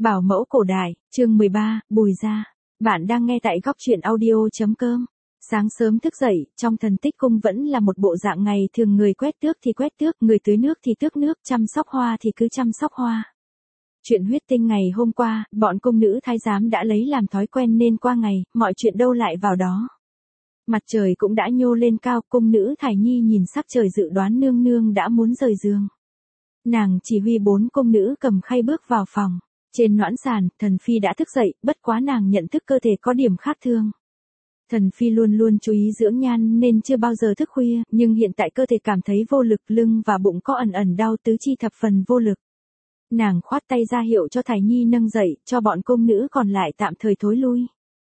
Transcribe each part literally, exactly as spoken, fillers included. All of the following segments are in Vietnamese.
Bảo mẫu cổ đại, chương mười ba, Bùi gia. Bạn đang nghe tại góc truyện audio.com. Sáng sớm thức dậy, trong thần tích cung vẫn là một bộ dạng ngày thường, người quét tước thì quét tước, người tưới nước thì tước nước, chăm sóc hoa thì cứ chăm sóc hoa. Chuyện huyết tinh ngày hôm qua, bọn cung nữ thái giám đã lấy làm thói quen nên qua ngày, mọi chuyện đâu lại vào đó. Mặt trời cũng đã nhô lên cao, cung nữ Thải Nhi nhìn sắc trời dự đoán nương nương đã muốn rời giường. Nàng chỉ huy bốn cung nữ cầm khay bước vào phòng. Trên noãn sàn, Thần Phi đã thức dậy, bất quá nàng nhận thức cơ thể có điểm khác thường. Thần Phi luôn luôn chú ý dưỡng nhan nên chưa bao giờ thức khuya, nhưng hiện tại cơ thể cảm thấy vô lực, lưng và bụng có ẩn ẩn đau, tứ chi thập phần vô lực. Nàng khoát tay ra hiệu cho Thải Nhi nâng dậy, cho bọn cung nữ còn lại tạm thời thối lui.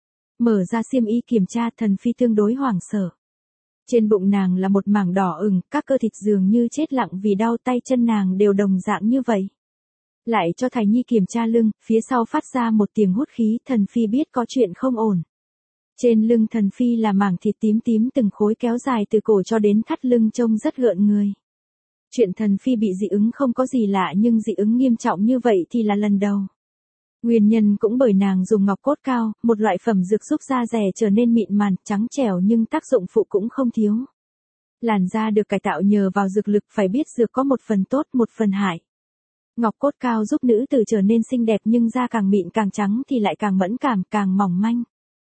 Mở ra xiêm y kiểm tra, Thần Phi tương đối hoảng sợ. Trên bụng nàng là một mảng đỏ ửng, các cơ thịt dường như chết lặng vì đau, tay chân nàng đều đồng dạng như vậy. Lại cho Thải Nhi kiểm tra lưng, phía sau phát ra một tiếng hút khí, Thần Phi biết có chuyện không ổn. Trên lưng Thần Phi là mảng thịt tím tím từng khối kéo dài từ cổ cho đến thắt lưng, trông rất gợn người. Chuyện Thần Phi bị dị ứng không có gì lạ, nhưng dị ứng nghiêm trọng như vậy thì là lần đầu. Nguyên nhân cũng bởi nàng dùng ngọc cốt cao, một loại phẩm dược giúp da dẻ trở nên mịn màng, trắng trẻo, nhưng tác dụng phụ cũng không thiếu. Làn da được cải tạo nhờ vào dược lực, phải biết dược có một phần tốt, một phần hại. Ngọc cốt cao giúp nữ tử trở nên xinh đẹp, nhưng da càng mịn càng trắng thì lại càng mẫn cảm, càng mỏng manh.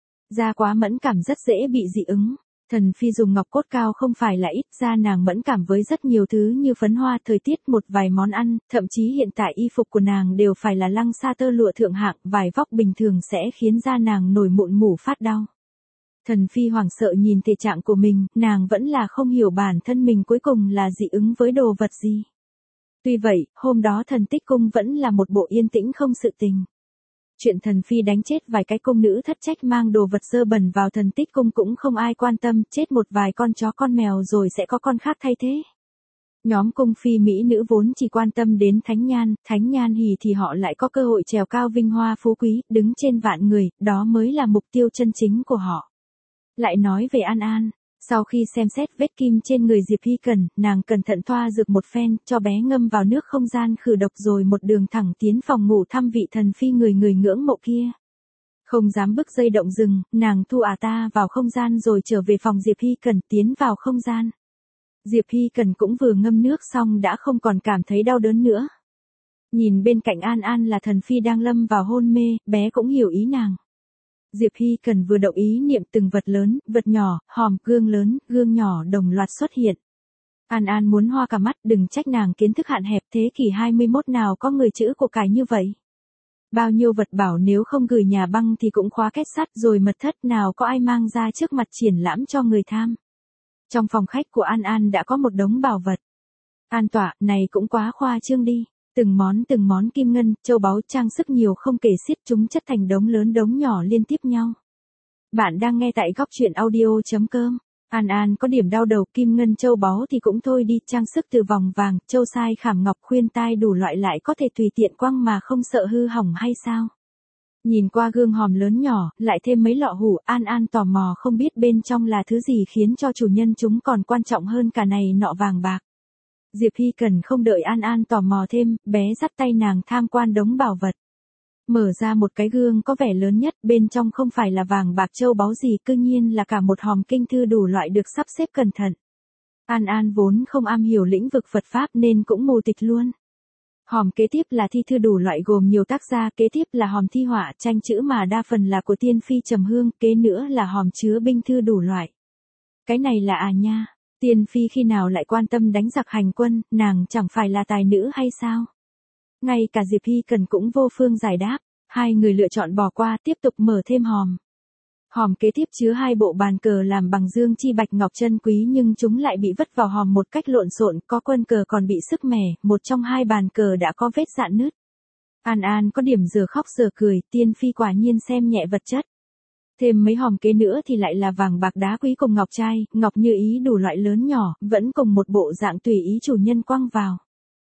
Da quá mẫn cảm rất dễ bị dị ứng. Thần Phi dùng ngọc cốt cao không phải là ít, da nàng mẫn cảm với rất nhiều thứ như phấn hoa, thời tiết, một vài món ăn, thậm chí hiện tại y phục của nàng đều phải là lăng sa tơ lụa thượng hạng, vải vóc bình thường sẽ khiến da nàng nổi mụn mủ phát đau. Thần Phi hoảng sợ nhìn thể trạng của mình, nàng vẫn là không hiểu bản thân mình cuối cùng là dị ứng với đồ vật gì. Tuy vậy, hôm đó thần tích cung vẫn là một bộ yên tĩnh không sự tình. Chuyện Thần Phi đánh chết vài cái cung nữ thất trách mang đồ vật dơ bẩn vào thần tích cung cũng không ai quan tâm, chết một vài con chó con mèo rồi sẽ có con khác thay thế. Nhóm cung phi mỹ nữ vốn chỉ quan tâm đến thánh nhan, thánh nhan hỉ thì họ lại có cơ hội trèo cao vinh hoa phú quý, đứng trên vạn người, đó mới là mục tiêu chân chính của họ. Lại nói về An An. Sau khi xem xét vết kim trên người Diệp Hy Cần, nàng cẩn thận thoa dược một phen, cho bé ngâm vào nước không gian khử độc rồi một đường thẳng tiến phòng ngủ thăm vị Thần Phi người người ngưỡng mộ kia. Không dám bước dây động rừng, nàng thu ả ta vào không gian rồi trở về phòng Diệp Hy Cần, tiến vào không gian. Diệp Hy Cần cũng vừa ngâm nước xong đã không còn cảm thấy đau đớn nữa. Nhìn bên cạnh An An là Thần Phi đang lâm vào hôn mê, bé cũng hiểu ý nàng. Diệp Hy Cần vừa động ý niệm, từng vật lớn, vật nhỏ, hòm, gương lớn, gương nhỏ đồng loạt xuất hiện. An An muốn hoa cả mắt, đừng trách nàng kiến thức hạn hẹp, thế kỷ hai mươi mốt nào có người chữ của cải như vậy. Bao nhiêu vật bảo nếu không gửi nhà băng thì cũng khóa két sắt, rồi mật thất nào có ai mang ra trước mặt triển lãm cho người tham. Trong phòng khách của An An đã có một đống bảo vật. An tọa, này cũng quá khoa trương đi. Từng món từng món kim ngân, châu báu, trang sức nhiều không kể xiết, chúng chất thành đống lớn đống nhỏ liên tiếp nhau. Bạn đang nghe tại góc truyện audio.com. An An có điểm đau đầu, kim ngân châu báu thì cũng thôi đi, trang sức từ vòng vàng, châu sai khảm ngọc, khuyên tai đủ loại lại có thể tùy tiện quăng mà không sợ hư hỏng hay sao? Nhìn qua gương hòm lớn nhỏ, lại thêm mấy lọ hủ, An An tò mò không biết bên trong là thứ gì khiến cho chủ nhân chúng còn quan trọng hơn cả này nọ vàng bạc. Diệp Hy Cần không đợi An An tò mò thêm, bé dắt tay nàng tham quan đống bảo vật. Mở ra một cái gương có vẻ lớn nhất, bên trong không phải là vàng bạc châu báu gì, cư nhiên là cả một hòm kinh thư đủ loại được sắp xếp cẩn thận. An An vốn không am hiểu lĩnh vực Phật Pháp nên cũng mù tịch luôn. Hòm kế tiếp là thi thư đủ loại gồm nhiều tác gia, kế tiếp là hòm thi họa, tranh chữ mà đa phần là của Tiên Phi Trầm Hương, kế nữa là hòm chứa binh thư đủ loại. Cái này là à nha. Tiên Phi khi nào lại quan tâm đánh giặc hành quân, nàng chẳng phải là tài nữ hay sao? Ngay cả Diệp Hy Cần cũng vô phương giải đáp, hai người lựa chọn bỏ qua, tiếp tục mở thêm hòm. Hòm kế tiếp chứa hai bộ bàn cờ làm bằng dương chi bạch ngọc chân quý, nhưng chúng lại bị vứt vào hòm một cách lộn xộn, có quân cờ còn bị sức mẻ, một trong hai bàn cờ đã có vết rạn nứt. An An có điểm giờ khóc giờ cười, Tiên Phi quả nhiên xem nhẹ vật chất. Thêm mấy hòm kế nữa thì lại là vàng bạc đá quý cùng ngọc trai, ngọc như ý đủ loại lớn nhỏ, vẫn cùng một bộ dạng tùy ý chủ nhân quăng vào.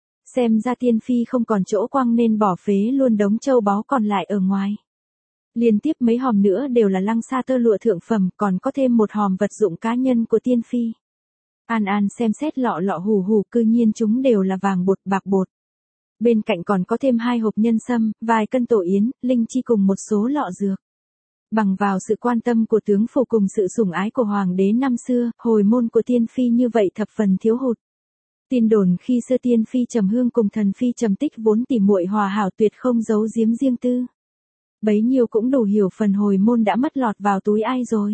Xem ra Tiên Phi không còn chỗ quăng nên bỏ phế luôn đống châu báu còn lại ở ngoài. Liên tiếp mấy hòm nữa đều là lăng sa tơ lụa thượng phẩm, còn có thêm một hòm vật dụng cá nhân của Tiên Phi. An An xem xét lọ lọ hù hù, cư nhiên chúng đều là vàng bột, bạc bột. Bên cạnh còn có thêm hai hộp nhân sâm, vài cân tổ yến, linh chi cùng một số lọ dược. Bằng vào sự quan tâm của tướng phủ cùng sự sủng ái của hoàng đế năm xưa, hồi môn của tiên phi như vậy thập phần thiếu hụt. Tin đồn khi xưa tiên phi Trầm Hương cùng thần phi Trầm Tích vốn tỉ muội hòa hảo tuyệt không giấu giếm riêng tư. Bấy nhiêu cũng đủ hiểu phần hồi môn đã mất lọt vào túi ai rồi.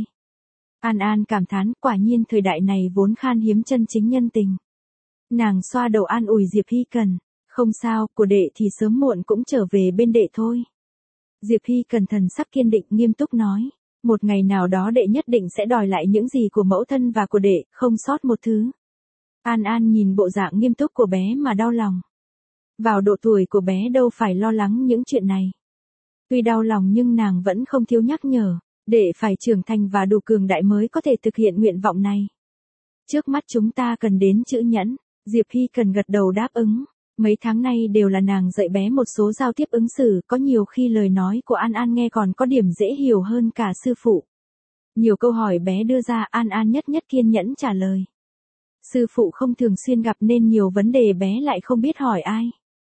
An An cảm thán, quả nhiên thời đại này vốn khan hiếm chân chính nhân tình. Nàng xoa đầu an ủi Diệp Hy Cần, không sao, của đệ thì sớm muộn cũng trở về bên đệ thôi. Diệp Hy Cần thần sắc kiên định nghiêm túc nói, một ngày nào đó đệ nhất định sẽ đòi lại những gì của mẫu thân và của đệ, không sót một thứ. An An nhìn bộ dạng nghiêm túc của bé mà đau lòng. Vào độ tuổi của bé đâu phải lo lắng những chuyện này. Tuy đau lòng nhưng nàng vẫn không thiếu nhắc nhở, đệ phải trưởng thành và đủ cường đại mới có thể thực hiện nguyện vọng này. Trước mắt chúng ta cần đến chữ nhẫn, Diệp Hy Cần gật đầu đáp ứng. Mấy tháng nay đều là nàng dạy bé một số giao tiếp ứng xử, có nhiều khi lời nói của An An nghe còn có điểm dễ hiểu hơn cả sư phụ. Nhiều câu hỏi bé đưa ra An An nhất nhất kiên nhẫn trả lời. Sư phụ không thường xuyên gặp nên nhiều vấn đề bé lại không biết hỏi ai.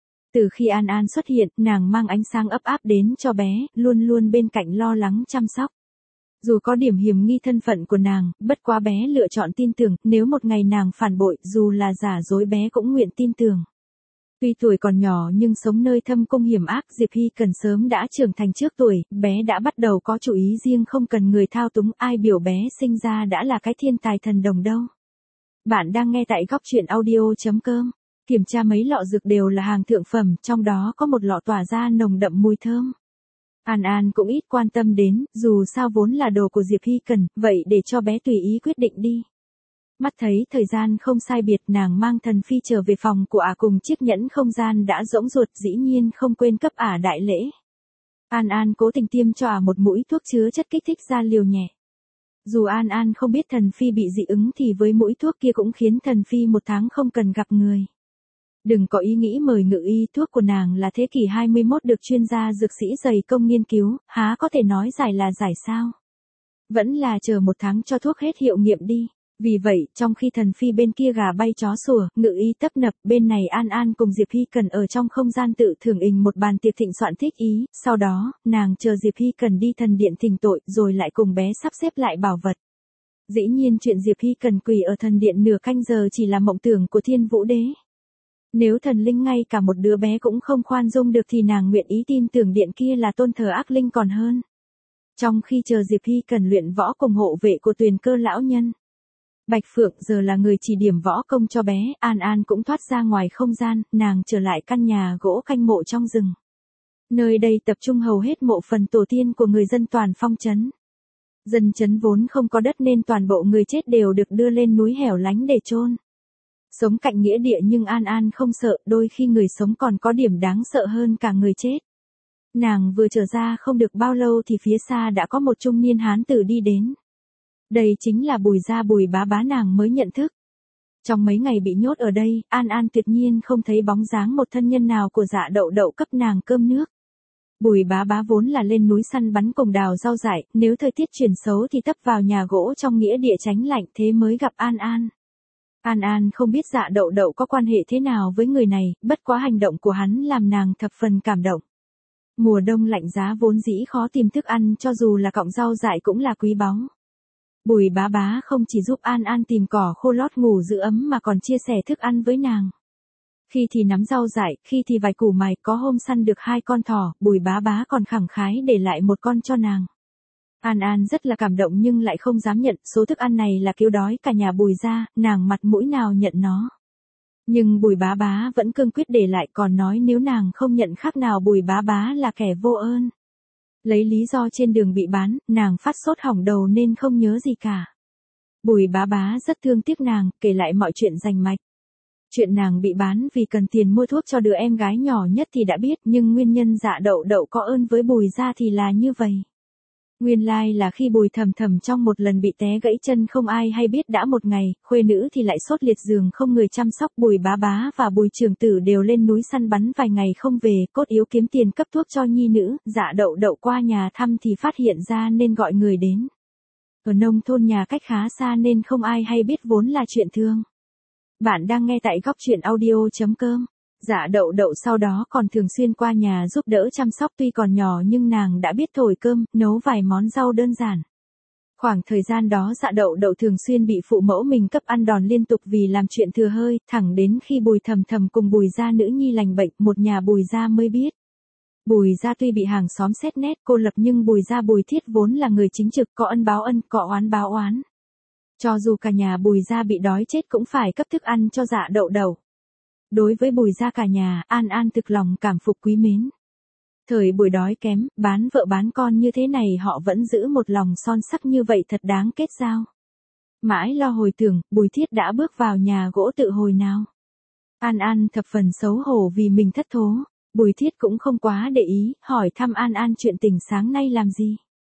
Từ khi An An xuất hiện, nàng mang ánh sáng ấp áp đến cho bé, luôn luôn bên cạnh lo lắng chăm sóc. Dù có điểm hiểm nghi thân phận của nàng, bất quá bé lựa chọn tin tưởng, nếu một ngày nàng phản bội, dù là giả dối bé cũng nguyện tin tưởng. Tuy tuổi còn nhỏ nhưng sống nơi thâm cung hiểm ác, Diệp Hy Cần sớm đã trưởng thành trước tuổi, bé đã bắt đầu có chủ ý riêng không cần người thao túng, ai biểu bé sinh ra đã là cái thiên tài thần đồng đâu. Bạn đang nghe tại góc truyện audio chấm com. Kiểm tra mấy lọ dược đều là hàng thượng phẩm, trong đó có một lọ tỏa ra nồng đậm mùi thơm. An An cũng ít quan tâm đến, dù sao vốn là đồ của Diệp Hy Cần, vậy để cho bé tùy ý quyết định đi. Mắt thấy thời gian không sai biệt, nàng mang thần phi trở về phòng của ả cùng chiếc nhẫn không gian đã rỗng ruột, dĩ nhiên không quên cấp ả đại lễ. An An cố tình tiêm cho ả một mũi thuốc chứa chất kích thích ra liều nhẹ. Dù An An không biết thần phi bị dị ứng thì với mũi thuốc kia cũng khiến thần phi một tháng không cần gặp người. Đừng có ý nghĩ mời ngự y, thuốc của nàng là thế kỷ hai mươi mốt được chuyên gia dược sĩ dày công nghiên cứu, há có thể nói giải là giải sao. Vẫn là chờ một tháng cho thuốc hết hiệu nghiệm đi. Vì vậy, trong khi thần phi bên kia gà bay chó sủa, ngự y tấp nập, bên này An An cùng Diệp Hy Cần ở trong không gian tự thưởng ình một bàn tiệc thịnh soạn thích ý, sau đó, nàng chờ Diệp Hy Cần đi thần điện thỉnh tội rồi lại cùng bé sắp xếp lại bảo vật. Dĩ nhiên chuyện Diệp Hy Cần quỳ ở thần điện nửa canh giờ chỉ là mộng tưởng của Thiên Vũ Đế. Nếu thần linh ngay cả một đứa bé cũng không khoan dung được thì nàng nguyện ý tin tưởng điện kia là tôn thờ ác linh còn hơn. Trong khi chờ Diệp Hy Cần luyện võ cùng hộ vệ của Tuyền Cơ lão nhân, Bạch Phượng giờ là người chỉ điểm võ công cho bé, An An cũng thoát ra ngoài không gian, nàng trở lại căn nhà gỗ canh mộ trong rừng. Nơi đây tập trung hầu hết mộ phần tổ tiên của người dân toàn phong trấn. Dân trấn vốn không có đất nên toàn bộ người chết đều được đưa lên núi hẻo lánh để chôn. Sống cạnh nghĩa địa nhưng An An không sợ, đôi khi người sống còn có điểm đáng sợ hơn cả người chết. Nàng vừa trở ra không được bao lâu thì phía xa đã có một trung niên hán tử đi đến. Đây chính là Bùi Gia Bùi bá bá nàng mới nhận thức. Trong mấy ngày bị nhốt ở đây, An An tuyệt nhiên không thấy bóng dáng một thân nhân nào của Dạ Đậu Đậu cấp nàng cơm nước. Bùi bá bá vốn là lên núi săn bắn cùng đào rau dại, nếu thời tiết chuyển xấu thì tấp vào nhà gỗ trong nghĩa địa tránh lạnh, thế mới gặp An An. An An không biết Dạ Đậu Đậu có quan hệ thế nào với người này, bất quá hành động của hắn làm nàng thập phần cảm động. Mùa đông lạnh giá vốn dĩ khó tìm thức ăn, cho dù là cọng rau dại cũng là quý báu. Bùi bá bá không chỉ giúp An An tìm cỏ khô lót ngủ giữ ấm mà còn chia sẻ thức ăn với nàng. Khi thì nắm rau dại, khi thì vài củ mày, có hôm săn được hai con thỏ, Bùi bá bá còn khẳng khái để lại một con cho nàng. An An rất là cảm động nhưng lại không dám nhận, số thức ăn này là cứu đói cả nhà Bùi gia, nàng mặt mũi nào nhận nó. Nhưng Bùi bá bá vẫn cương quyết để lại, còn nói nếu nàng không nhận khác nào Bùi bá bá là kẻ vô ơn. Lấy lý do trên đường bị bán, nàng phát sốt hỏng đầu nên không nhớ gì cả. Bùi bá bá rất thương tiếc nàng, kể lại mọi chuyện rành mạch. Chuyện nàng bị bán vì cần tiền mua thuốc cho đứa em gái nhỏ nhất thì đã biết, nhưng nguyên nhân Dạ Đậu Đậu có ơn với Bùi gia thì là như vậy. Nguyên lai là khi Bùi Thầm Thầm trong một lần bị té gãy chân không ai hay biết đã một ngày, khuê nữ thì lại sốt liệt giường không người chăm sóc, Bùi bá bá và Bùi trưởng tử đều lên núi săn bắn vài ngày không về, cốt yếu kiếm tiền cấp thuốc cho nhi nữ, Dạ Đậu Đậu qua nhà thăm thì phát hiện ra nên gọi người đến. Ở nông thôn nhà cách khá xa nên không ai hay biết vốn là chuyện thương. Bạn đang nghe tại góc truyện audio chấm com. Dạ đậu đậu sau đó còn thường xuyên qua nhà giúp đỡ chăm sóc, tuy còn nhỏ nhưng nàng đã biết thổi cơm, nấu vài món rau đơn giản. Khoảng thời gian đó dạ đậu đậu thường xuyên bị phụ mẫu mình cấp ăn đòn liên tục vì làm chuyện thừa hơi, thẳng đến khi Bùi Thầm Thầm cùng Bùi gia nữ nhi lành bệnh, một nhà Bùi gia mới biết. Bùi gia tuy bị hàng xóm xét nét cô lập nhưng Bùi gia Bùi Thiết vốn là người chính trực, có ân báo ân, có oán báo oán. Cho dù cả nhà Bùi gia bị đói chết cũng phải cấp thức ăn cho dạ đậu đậu. Đối với Bùi gia cả nhà, An An thực lòng cảm phục quý mến. Thời buổi đói kém, bán vợ bán con như thế này họ vẫn giữ một lòng son sắc như vậy thật đáng kết giao. Mãi lo hồi tưởng, Bùi Thiết đã bước vào nhà gỗ tự hồi nào. An An thập phần xấu hổ vì mình thất thố, Bùi Thiết cũng không quá để ý, hỏi thăm An An chuyện tình sáng nay làm gì.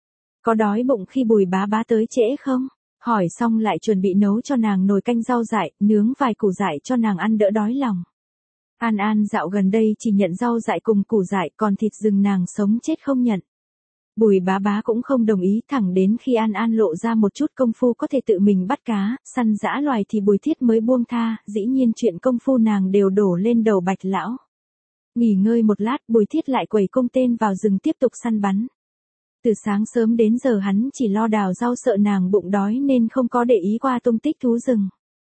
Có đói bụng khi Bùi bá bá tới trễ không? Hỏi xong lại chuẩn bị nấu cho nàng nồi canh rau dại, nướng vài củ dại cho nàng ăn đỡ đói lòng. An An dạo gần đây chỉ nhận rau dại cùng củ dại, còn thịt rừng nàng sống chết không nhận. Bùi bá bá cũng không đồng ý, thẳng đến khi An An lộ ra một chút công phu có thể tự mình bắt cá, săn dã loài thì Bùi Thiết mới buông tha, dĩ nhiên chuyện công phu nàng đều đổ lên đầu Bạch lão. Nghỉ ngơi một lát, Bùi Thiết lại quẩy cung tên vào rừng tiếp tục săn bắn. Từ sáng sớm đến giờ hắn chỉ lo đào rau, sợ nàng bụng đói nên không có để ý qua tung tích thú rừng.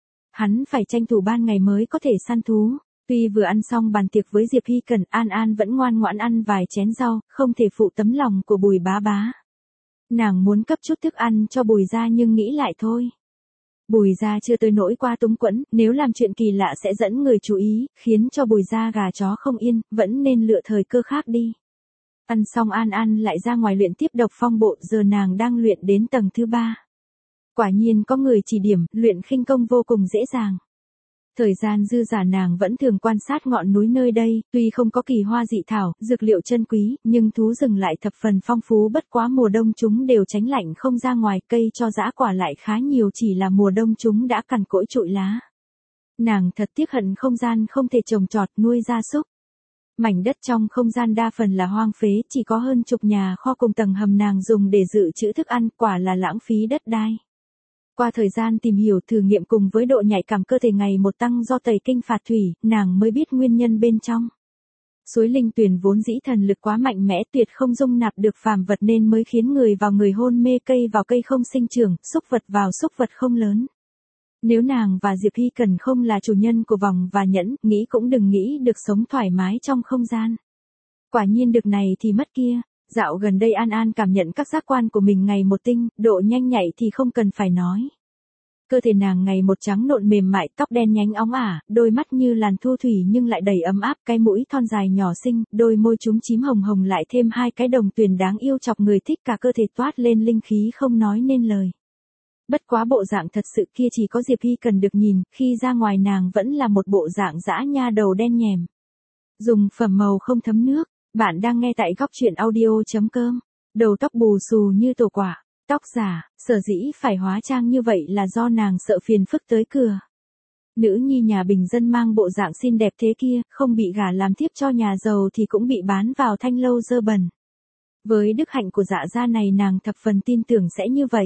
Hắn phải tranh thủ ban ngày mới có thể săn thú. Tuy vừa ăn xong bàn tiệc với Diệp Hy Cần, An An vẫn ngoan ngoãn ăn vài chén rau, không thể phụ tấm lòng của Bùi bá bá. Nàng muốn cấp chút thức ăn cho Bùi gia nhưng nghĩ lại thôi. Bùi gia chưa tới nỗi qua túng quẫn, nếu làm chuyện kỳ lạ sẽ dẫn người chú ý, khiến cho Bùi gia gà chó không yên, vẫn nên lựa thời cơ khác đi. Ăn xong An An lại ra ngoài luyện tiếp độc phong bộ, giờ nàng đang luyện đến tầng thứ ba. Quả nhiên có người chỉ điểm, luyện khinh công vô cùng dễ dàng. Thời gian dư giả nàng vẫn thường quan sát ngọn núi nơi đây, tuy không có kỳ hoa dị thảo, dược liệu chân quý, nhưng thú rừng lại thập phần phong phú, bất quá mùa đông chúng đều tránh lạnh không ra ngoài, cây cho dã quả lại khá nhiều, chỉ là mùa đông chúng đã cằn cỗi trụi lá. Nàng thật tiếc hận không gian không thể trồng trọt nuôi gia súc. Mảnh đất trong không gian đa phần là hoang phế, chỉ có hơn chục nhà kho cùng tầng hầm nàng dùng để dự trữ thức ăn, quả là lãng phí đất đai. Qua thời gian tìm hiểu thử nghiệm cùng với độ nhạy cảm cơ thể ngày một tăng do tẩy kinh phạt thủy, nàng mới biết nguyên nhân bên trong. Suối linh tuyền vốn dĩ thần lực quá mạnh mẽ, tuyệt không dung nạp được phàm vật nên mới khiến người vào người hôn mê, cây vào cây không sinh trưởng, xúc vật vào xúc vật không lớn. Nếu nàng và Diệp Hy Cần không là chủ nhân của vòng và nhẫn, nghĩ cũng đừng nghĩ được sống thoải mái trong không gian. Quả nhiên được này thì mất kia. Dạo gần đây An An cảm nhận các giác quan của mình ngày một tinh, độ nhanh nhạy thì không cần phải nói. Cơ thể nàng ngày một trắng nộn mềm mại, tóc đen nhánh óng ả, đôi mắt như làn thu thủy nhưng lại đầy ấm áp, cái mũi thon dài nhỏ xinh, đôi môi chúng chím hồng hồng lại thêm hai cái đồng tuyền đáng yêu chọc người thích, cả cơ thể toát lên linh khí không nói nên lời. Bất quá bộ dạng thật sự kia chỉ có Diệp Hy Cần được nhìn, khi ra ngoài nàng vẫn là một bộ dạng dã nha đầu đen nhèm. Dùng phẩm màu không thấm nước. Bạn đang nghe tại góc truyện audio.com. Đầu tóc bù xù như tổ quả, tóc giả, sở dĩ phải hóa trang như vậy là do nàng sợ phiền phức tới cửa. Nữ nhi nhà bình dân mang bộ dạng xinh đẹp thế kia, không bị gả làm thiếp cho nhà giàu thì cũng bị bán vào thanh lâu dơ bẩn. Với đức hạnh của dạ gia này nàng thập phần tin tưởng sẽ như vậy.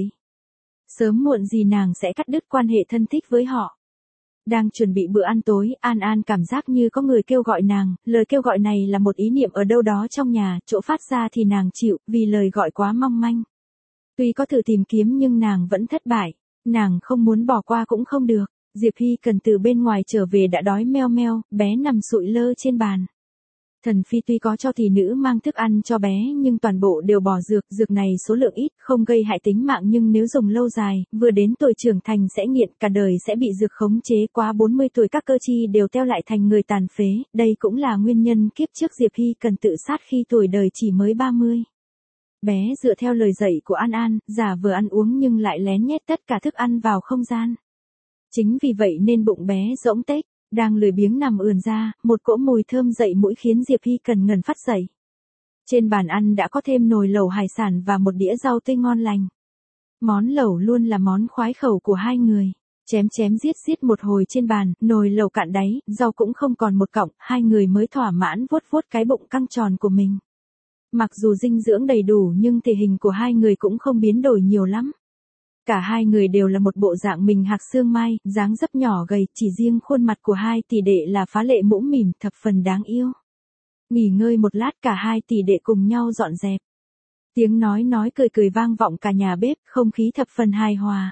Sớm muộn gì nàng sẽ cắt đứt quan hệ thân thích với họ. Đang chuẩn bị bữa ăn tối, An An cảm giác như có người kêu gọi nàng, lời kêu gọi này là một ý niệm ở đâu đó trong nhà, chỗ phát ra thì nàng chịu, vì lời gọi quá mong manh. Tuy có thử tìm kiếm nhưng nàng vẫn thất bại, nàng không muốn bỏ qua cũng không được. Diệp Hy Cần từ bên ngoài trở về đã đói meo meo, bé nằm sụi lơ trên bàn. Thần Phi tuy có cho thị nữ mang thức ăn cho bé nhưng toàn bộ đều bỏ dược, dược này số lượng ít, không gây hại tính mạng nhưng nếu dùng lâu dài, vừa đến tuổi trưởng thành sẽ nghiện, cả đời sẽ bị dược khống chế, quá bốn mươi tuổi các cơ chi đều teo lại thành người tàn phế, đây cũng là nguyên nhân kiếp trước Diệp Hy Cần tự sát khi tuổi đời chỉ mới ba mươi. Bé dựa theo lời dạy của An An, giả vờ ăn uống nhưng lại lén nhét tất cả thức ăn vào không gian. Chính vì vậy nên bụng bé rỗng tếch. Đang lười biếng nằm ườn ra, một cỗ mùi thơm dậy mũi khiến Diệp Hy Cần ngẩn phát dậy. Trên bàn ăn đã có thêm nồi lẩu hải sản và một đĩa rau tươi ngon lành. Món lẩu luôn là món khoái khẩu của hai người. Chém chém giết giết một hồi trên bàn, nồi lẩu cạn đáy, rau cũng không còn một cọng, hai người mới thỏa mãn vuốt vuốt cái bụng căng tròn của mình. Mặc dù dinh dưỡng đầy đủ nhưng thể hình của hai người cũng không biến đổi nhiều lắm. Cả hai người đều là một bộ dạng mình hạc xương mai, dáng dấp nhỏ gầy, chỉ riêng khuôn mặt của hai tỷ đệ là phá lệ mũm mỉm, thập phần đáng yêu. Nghỉ ngơi một lát cả hai tỷ đệ cùng nhau dọn dẹp. Tiếng nói nói cười cười vang vọng cả nhà bếp, không khí thập phần hài hòa.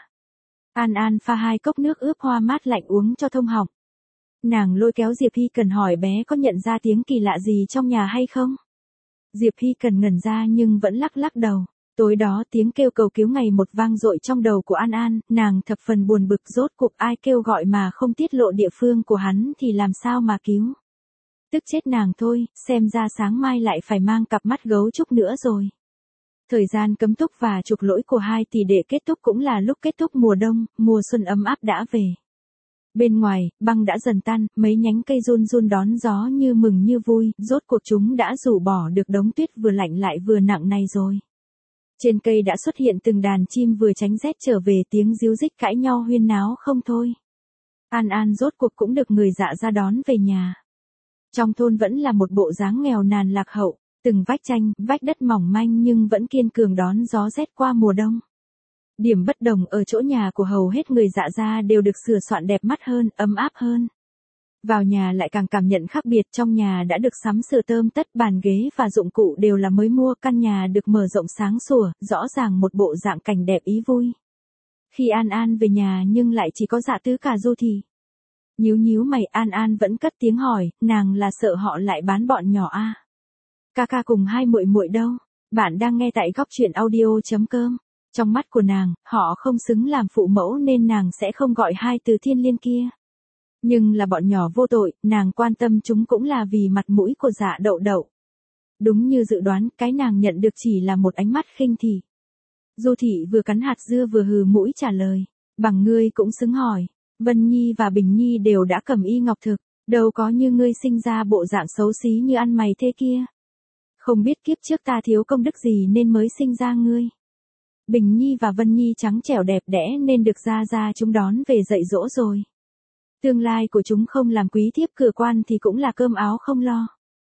An An pha hai cốc nước ướp hoa mát lạnh uống cho thông họng. Nàng lôi kéo Diệp Hy Cần hỏi bé có nhận ra tiếng kỳ lạ gì trong nhà hay không? Diệp Hy Cần ngẩn ra nhưng vẫn lắc lắc đầu. Tối đó tiếng kêu cầu cứu ngày một vang dội trong đầu của An An, nàng thập phần buồn bực rốt cuộc ai kêu gọi mà không tiết lộ địa phương của hắn thì làm sao mà cứu. Tức chết nàng thôi, xem ra sáng mai lại phải mang cặp mắt gấu trúc nữa rồi. Thời gian cấm túc và chuộc lỗi của hai tỷ đệ kết thúc cũng là lúc kết thúc mùa đông, mùa xuân ấm áp đã về. Bên ngoài, băng đã dần tan, mấy nhánh cây run run đón gió như mừng như vui, rốt cuộc chúng đã rủ bỏ được đống tuyết vừa lạnh lại vừa nặng này rồi. Trên cây đã xuất hiện từng đàn chim vừa tránh rét trở về tiếng ríu rít cãi nhau huyên náo không thôi. An An rốt cuộc cũng được người dạ ra đón về nhà. Trong thôn vẫn là một bộ dáng nghèo nàn lạc hậu, từng vách tranh, vách đất mỏng manh nhưng vẫn kiên cường đón gió rét qua mùa đông. Điểm bất đồng ở chỗ nhà của hầu hết người dạ gia đều được sửa soạn đẹp mắt hơn, ấm áp hơn. Vào nhà lại càng cảm nhận khác biệt, trong nhà đã được sắm sửa tươm tất, bàn ghế và dụng cụ đều là mới mua, căn nhà được mở rộng sáng sủa, rõ ràng một bộ dạng cảnh đẹp ý vui. Khi An An về nhà nhưng lại chỉ có Dạ Tứ cả Du Thị. Nhíu nhíu mày, An An vẫn cất tiếng hỏi, nàng là sợ họ lại bán bọn nhỏ a? À? Ca ca cùng hai muội muội đâu? Bạn đang nghe tại góc truyện audio chấm com. Trong mắt của nàng, họ không xứng làm phụ mẫu nên nàng sẽ không gọi hai từ thiên liên kia. Nhưng là bọn nhỏ vô tội, nàng quan tâm chúng cũng là vì mặt mũi của Dạ Đậu Đậu. Đúng như dự đoán, cái nàng nhận được chỉ là một ánh mắt khinh thị. Du Thị vừa cắn hạt dưa vừa hừ mũi trả lời, bằng ngươi cũng xứng hỏi. Vân Nhi và Bình Nhi đều đã cầm y ngọc thực, đâu có như ngươi sinh ra bộ dạng xấu xí như ăn mày thế kia. Không biết kiếp trước ta thiếu công đức gì nên mới sinh ra ngươi. Bình Nhi và Vân Nhi trắng trẻo đẹp đẽ nên được gia gia chúng đón về dạy dỗ rồi. Tương lai của chúng không làm quý thiếp cửa quan thì cũng là cơm áo không lo.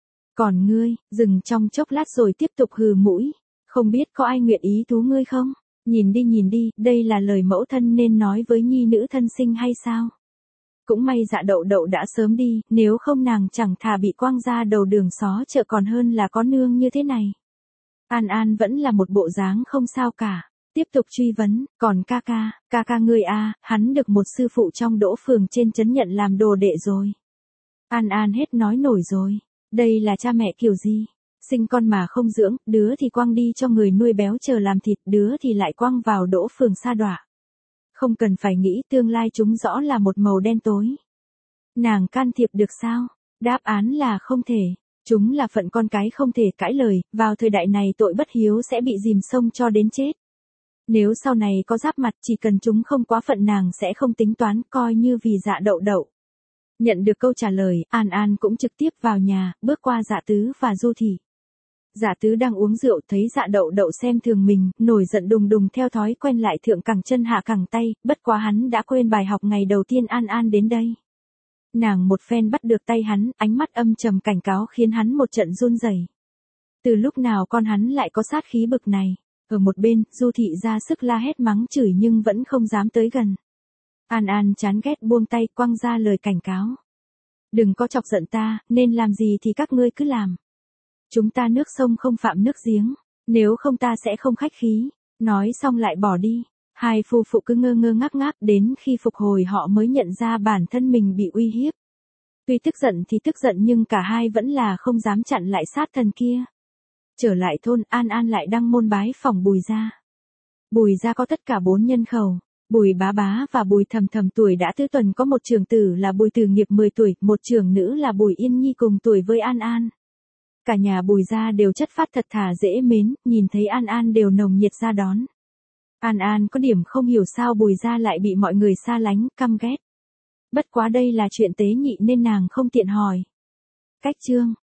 Còn ngươi, dừng trong chốc lát rồi tiếp tục hừ mũi, không biết có ai nguyện ý thú ngươi không? Nhìn đi nhìn đi, đây là lời mẫu thân nên nói với nhi nữ thân sinh hay sao? Cũng may Dạ Đậu Đậu đã sớm đi, nếu không nàng chẳng thà bị quăng ra đầu đường xó chợ còn hơn là có nương như thế này. An An vẫn là một bộ dáng không sao cả. Tiếp tục truy vấn, còn ca ca, ca ca ngươi a, hắn được một sư phụ trong Đỗ phường trên trấn nhận làm đồ đệ rồi. An An hết nói nổi rồi, đây là cha mẹ kiểu gì? Sinh con mà không dưỡng, đứa thì quăng đi cho người nuôi béo chờ làm thịt, đứa thì lại quăng vào Đỗ phường sa đọa. Không cần phải nghĩ tương lai chúng rõ là một màu đen tối. Nàng can thiệp được sao? Đáp án là không thể. Chúng là phận con cái không thể cãi lời, vào thời đại này tội bất hiếu sẽ bị dìm sông cho đến chết. Nếu sau này có giáp mặt chỉ cần chúng không quá phận nàng sẽ không tính toán, coi như vì Dạ Đậu Đậu. Nhận được câu trả lời, An An cũng trực tiếp vào nhà, bước qua Dạ Tứ và Du Thị. Dạ Tứ đang uống rượu thấy Dạ Đậu Đậu xem thường mình, nổi giận đùng đùng theo thói quen lại thượng cẳng chân hạ cẳng tay, bất quá hắn đã quên bài học ngày đầu tiên An An đến đây. Nàng một phen bắt được tay hắn, ánh mắt âm trầm cảnh cáo khiến hắn một trận run rẩy. Từ lúc nào con hắn lại có sát khí bực này? Ở một bên, Du Thị ra sức la hét mắng chửi nhưng vẫn không dám tới gần. An An chán ghét buông tay quăng ra lời cảnh cáo. Đừng có chọc giận ta, nên làm gì thì các ngươi cứ làm. Chúng ta nước sông không phạm nước giếng, nếu không ta sẽ không khách khí. Nói xong lại bỏ đi. Hai phu phụ cứ ngơ ngơ ngác ngác đến khi phục hồi họ mới nhận ra bản thân mình bị uy hiếp. Tuy tức giận thì tức giận nhưng cả hai vẫn là không dám chặn lại sát thần kia. Trở lại thôn, An An lại đăng môn bái phỏng Bùi gia. Bùi gia có tất cả bốn nhân khẩu, Bùi Bá Bá và Bùi Thầm Thầm tuổi đã tứ tuần, có một trưởng tử là Bùi Tử Nghiệp mười tuổi, một trưởng nữ là Bùi Yên Nhi cùng tuổi với An An. Cả nhà Bùi gia đều chất phác thật thà dễ mến, nhìn thấy An An đều nồng nhiệt ra đón. An An có điểm không hiểu sao Bùi gia lại bị mọi người xa lánh, căm ghét. Bất quá đây là chuyện tế nhị nên nàng không tiện hỏi. Cách chương